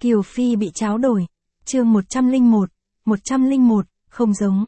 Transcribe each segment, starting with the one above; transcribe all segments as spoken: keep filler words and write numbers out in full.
Kiều Phi bị tráo đổi. Chương một trăm lẻ một, một trăm lẻ một, không giống.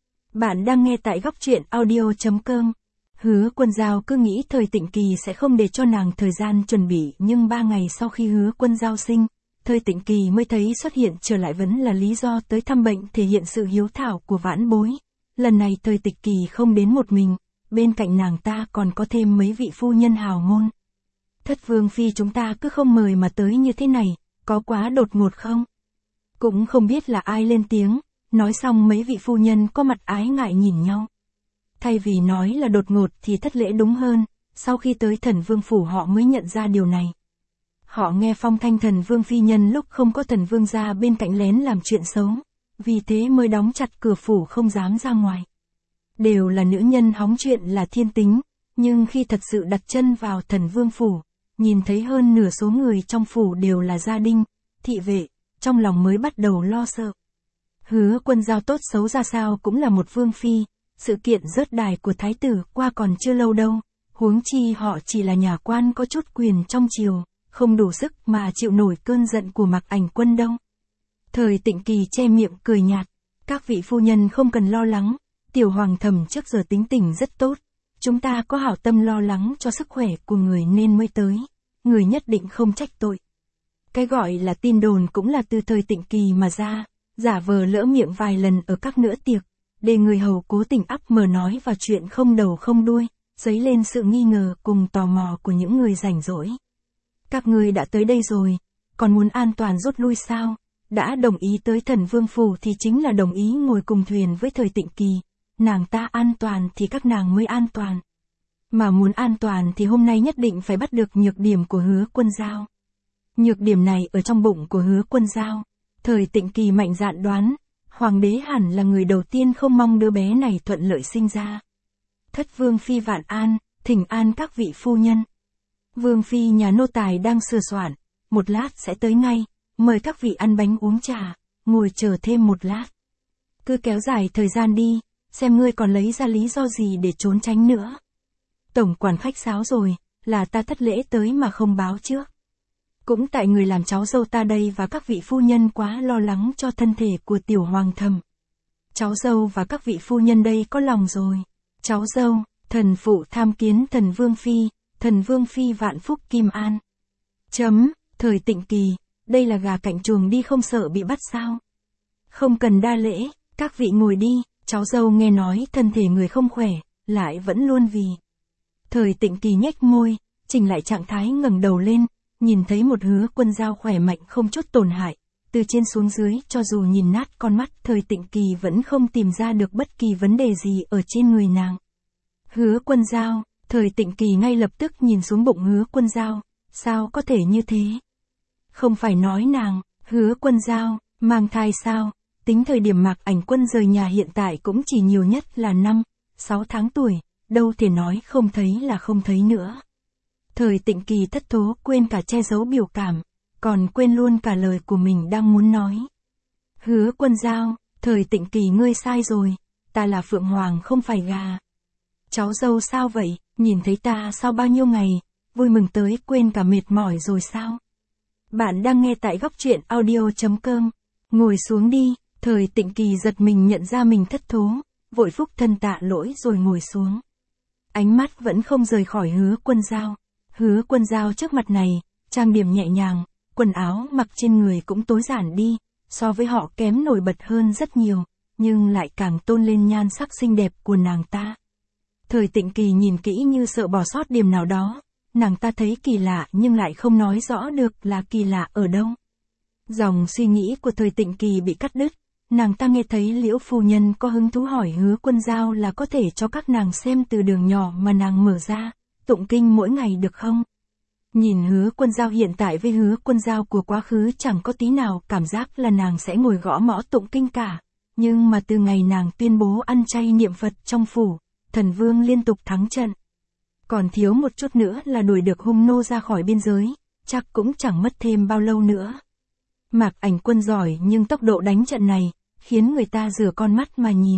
Bạn đang nghe tại góc truyện audio chấm com. Hứa Quân Dao cứ nghĩ Thời Tịnh Kỳ sẽ không để cho nàng thời gian chuẩn bị, nhưng ba ngày sau khi Hứa Quân Dao sinh, Thời Tịnh Kỳ mới thấy xuất hiện trở lại vẫn là lý do tới thăm bệnh, thể hiện sự hiếu thảo của vãn bối. Lần này Thời Tịnh Kỳ không đến một mình, bên cạnh nàng ta còn có thêm mấy vị phu nhân hào ngôn. Thất Vương Phi chúng ta cứ không mời mà tới như thế này, có quá đột ngột không? Cũng không biết là ai lên tiếng, nói xong mấy vị phu nhân có mặt ái ngại nhìn nhau. Thay vì nói là đột ngột thì thất lễ đúng hơn, sau khi tới Thần Vương Phủ họ mới nhận ra điều này. Họ nghe phong thanh Thần Vương Phi nhân lúc không có Thần Vương ra bên cạnh lén làm chuyện xấu, vì thế mới đóng chặt cửa phủ không dám ra ngoài. Đều là nữ nhân hóng chuyện là thiên tính, nhưng khi thật sự đặt chân vào Thần Vương Phủ, nhìn thấy hơn nửa số người trong phủ đều là gia đình, thị vệ, trong lòng mới bắt đầu lo sợ. Hứa Quân Dao tốt xấu ra sao cũng là một vương phi, sự kiện rớt đài của thái tử qua còn chưa lâu đâu, huống chi họ chỉ là nhà quan có chút quyền trong triều, không đủ sức mà chịu nổi cơn giận của Mạc Ảnh Quân đâu. Thời Tịnh Kỳ che miệng cười nhạt, các vị phu nhân không cần lo lắng, tiểu hoàng thầm trước giờ tính tình rất tốt, chúng ta có hảo tâm lo lắng cho sức khỏe của người nên mới tới, người nhất định không trách tội. Cái gọi là tin đồn cũng là từ Thời Tịnh Kỳ mà ra, giả vờ lỡ miệng vài lần ở các bữa tiệc, để người hầu cố tình ắp mờ nói vào chuyện không đầu không đuôi, dấy lên sự nghi ngờ cùng tò mò của những người rảnh rỗi. Các ngươi đã tới đây rồi, còn muốn an toàn rút lui sao? Đã đồng ý tới Thần Vương Phủ thì chính là đồng ý ngồi cùng thuyền với Thời Tịnh Kỳ, nàng ta an toàn thì các nàng mới an toàn. Mà muốn an toàn thì hôm nay nhất định phải bắt được nhược điểm của Hứa Quân Dao. Nhược điểm này ở trong bụng của Hứa Quân Dao. Thời Tịnh Kỳ mạnh dạn đoán, Hoàng đế hẳn là người đầu tiên không mong đứa bé này thuận lợi sinh ra. Thất Vương Phi vạn an, thỉnh an các vị phu nhân. Vương Phi nhà nô tài đang sửa soạn, một lát sẽ tới ngay, mời các vị ăn bánh uống trà, ngồi chờ thêm một lát. Cứ kéo dài thời gian đi, xem ngươi còn lấy ra lý do gì để trốn tránh nữa. Tổng quản khách sáo rồi, là ta thất lễ tới mà không báo trước. Cũng tại người làm cháu dâu ta đây và các vị phu nhân quá lo lắng cho thân thể của tiểu hoàng thầm. Cháu dâu và các vị phu nhân đây có lòng rồi. Cháu dâu, thần phụ tham kiến Thần Vương Phi, Thần Vương Phi vạn phúc kim an. Chấm, Thời Tịnh Kỳ, đây là gà cạnh chuồng đi không sợ bị bắt sao? Không cần đa lễ, các vị ngồi đi, cháu dâu nghe nói thân thể người không khỏe, lại vẫn luôn vì. Thời Tịnh Kỳ nhếch môi, chỉnh lại trạng thái ngẩng đầu lên, nhìn thấy một Hứa Quân Dao khỏe mạnh không chút tổn hại, từ trên xuống dưới cho dù nhìn nát con mắt Thời Tịnh Kỳ vẫn không tìm ra được bất kỳ vấn đề gì ở trên người nàng. Hứa Quân Dao, Thời Tịnh Kỳ ngay lập tức nhìn xuống bụng Hứa Quân Dao, sao có thể như thế? Không phải nói nàng, Hứa Quân Dao, mang thai sao? Tính thời điểm Mạc Ảnh Quân rời nhà hiện tại cũng chỉ nhiều nhất là năm, sáu tháng tuổi, đâu thể nói không thấy là không thấy nữa. Thời Tịnh Kỳ thất thố quên cả che giấu biểu cảm, còn quên luôn cả lời của mình đang muốn nói. Hứa Quân Dao, Thời Tịnh Kỳ ngươi sai rồi, ta là Phượng Hoàng không phải gà. Cháu dâu sao vậy, nhìn thấy ta sau bao nhiêu ngày, vui mừng tới quên cả mệt mỏi rồi sao? Bạn đang nghe tại góc truyện audio chấm com, ngồi xuống đi. Thời Tịnh Kỳ giật mình nhận ra mình thất thố, vội phúc thân tạ lỗi rồi ngồi xuống. Ánh mắt vẫn không rời khỏi Hứa Quân Dao. Hứa Quân Dao trước mặt này, trang điểm nhẹ nhàng, quần áo mặc trên người cũng tối giản đi, so với họ kém nổi bật hơn rất nhiều, nhưng lại càng tôn lên nhan sắc xinh đẹp của nàng ta. Thời Tịnh Kỳ nhìn kỹ như sợ bỏ sót điểm nào đó, nàng ta thấy kỳ lạ nhưng lại không nói rõ được là kỳ lạ ở đâu. Dòng suy nghĩ của Thời Tịnh Kỳ bị cắt đứt, nàng ta nghe thấy Liễu phu nhân có hứng thú hỏi Hứa Quân Dao là có thể cho các nàng xem từ đường nhỏ mà nàng mở ra, tụng kinh mỗi ngày được không? Nhìn Hứa Quân Dao hiện tại với Hứa Quân Dao của quá khứ chẳng có tí nào cảm giác là nàng sẽ ngồi gõ mõ tụng kinh cả, nhưng mà từ ngày nàng tuyên bố ăn chay niệm Phật trong phủ, Thần Vương liên tục thắng trận. Còn thiếu một chút nữa là đuổi được hung nô ra khỏi biên giới, chắc cũng chẳng mất thêm bao lâu nữa. Mạc Ảnh Quân giỏi nhưng tốc độ đánh trận này, khiến người ta rửa con mắt mà nhìn.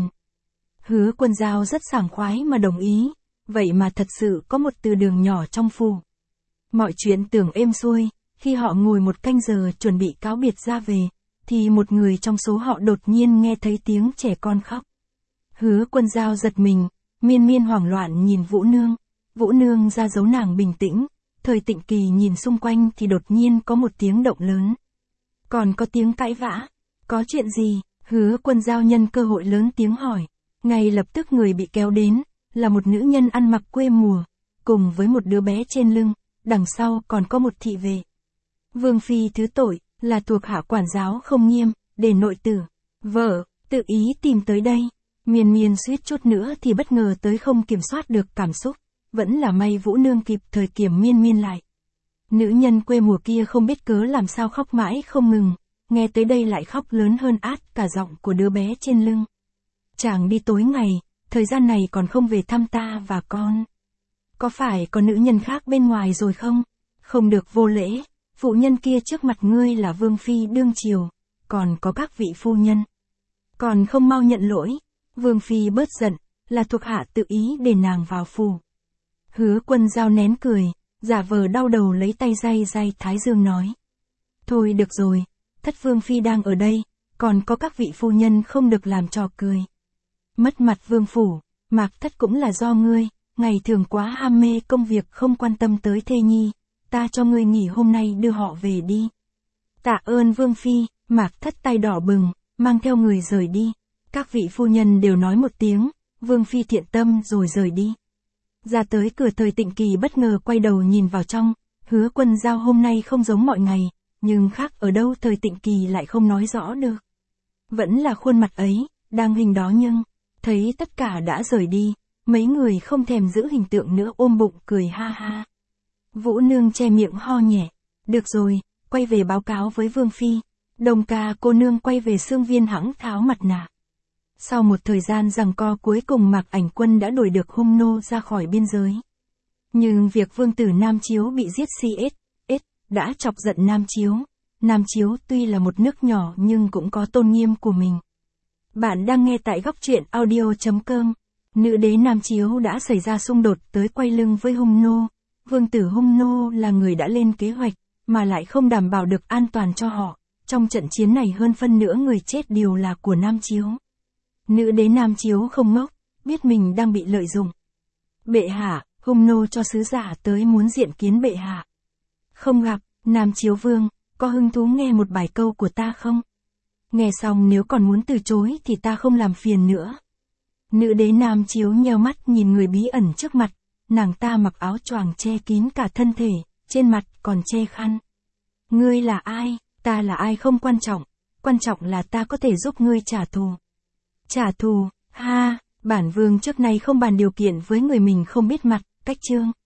Hứa Quân Dao rất sảng khoái mà đồng ý, vậy mà thật sự có một từ đường nhỏ trong phủ. Mọi chuyện tưởng êm xuôi, Khi họ ngồi một canh giờ chuẩn bị cáo biệt ra về, thì một người trong số họ đột nhiên nghe thấy tiếng trẻ con khóc. Hứa Quân Dao giật mình, miên miên hoảng loạn nhìn Vũ Nương. Vũ Nương ra dấu nàng bình tĩnh, Thời Tịnh Kỳ nhìn xung quanh thì đột nhiên có một tiếng động lớn. Còn có tiếng cãi vã. Có chuyện gì? Hứa Quân Dao nhân cơ hội lớn tiếng hỏi. Ngay lập tức người bị kéo đến, là một nữ nhân ăn mặc quê mùa, cùng với một đứa bé trên lưng, đằng sau còn có một thị vệ. Vương phi thứ tội, là thuộc hạ quản giáo không nghiêm, để nội tử, vợ, tự ý tìm tới đây. Miên miên suýt chút nữa thì bất ngờ tới không kiểm soát được cảm xúc, vẫn là may Vũ Nương kịp thời kiểm miên miên lại. Nữ nhân quê mùa kia không biết cớ làm sao khóc mãi không ngừng, nghe tới đây lại khóc lớn hơn át cả giọng của đứa bé trên lưng. Chàng đi tối ngày, thời gian này còn không về thăm ta và con. Có phải có nữ nhân khác bên ngoài rồi không? Không được vô lễ, phụ nhân kia trước mặt ngươi là vương phi đương triều, còn có các vị phu nhân. Còn không mau nhận lỗi, vương phi bớt giận, là thuộc hạ tự ý để nàng vào phủ. Hứa Quân Dao nén cười, giả vờ đau đầu lấy tay day day thái dương nói. Thôi được rồi, thất vương phi đang ở đây, còn có các vị phu nhân không được làm trò cười. Mất mặt vương phủ, Mạc Thất cũng là do ngươi, ngày thường quá ham mê công việc không quan tâm tới thê nhi, ta cho ngươi nghỉ hôm nay đưa họ về đi. Tạ ơn vương phi, Mạc Thất tay đỏ bừng, mang theo người rời đi. Các vị phu nhân đều nói một tiếng, vương phi thiện tâm rồi rời đi. Ra tới cửa Thời Tịnh Kỳ bất ngờ quay đầu nhìn vào trong, Hứa Quân Dao hôm nay không giống mọi ngày, nhưng khác ở đâu Thời Tịnh Kỳ lại không nói rõ được. Vẫn là khuôn mặt ấy, đang hình đó nhưng, thấy tất cả đã rời đi, mấy người không thèm giữ hình tượng nữa ôm bụng cười ha ha. Vũ Nương che miệng ho nhẹ, được rồi, quay về báo cáo với vương phi. Đồng ca cô nương quay về xương viên hãng tháo mặt nạ. Sau một thời gian giằng co cuối cùng Mạc Ảnh Quân đã đuổi được hung nô ra khỏi biên giới. Nhưng việc vương tử Nam Chiếu bị giết xê ét ét đã chọc giận Nam Chiếu. Nam Chiếu tuy là một nước nhỏ nhưng cũng có tôn nghiêm của mình. Bạn đang nghe tại góc truyện audio chấm com. Nữ đế Nam Chiếu đã xảy ra xung đột tới quay lưng với hung nô. Vương tử hung nô là người đã lên kế hoạch, mà lại không đảm bảo được an toàn cho họ. Trong trận chiến này hơn phân nửa người chết đều là của Nam Chiếu. Nữ đế Nam Chiếu không ngốc, biết mình đang bị lợi dụng. Bệ hạ, hung nô cho sứ giả tới muốn diện kiến bệ hạ. Không gặp, Nam Chiếu vương, có hứng thú nghe một bài câu của ta không? Nghe xong nếu còn muốn từ chối thì ta không làm phiền nữa. Nữ đế Nam Chiếu nheo mắt nhìn người bí ẩn trước mặt, nàng ta mặc áo choàng che kín cả thân thể, trên mặt còn che khăn. Ngươi là ai? Ta là ai không quan trọng, quan trọng là ta có thể giúp ngươi trả thù. Trả thù, ha, bản vương trước nay không bàn điều kiện với người mình không biết mặt, cách chương.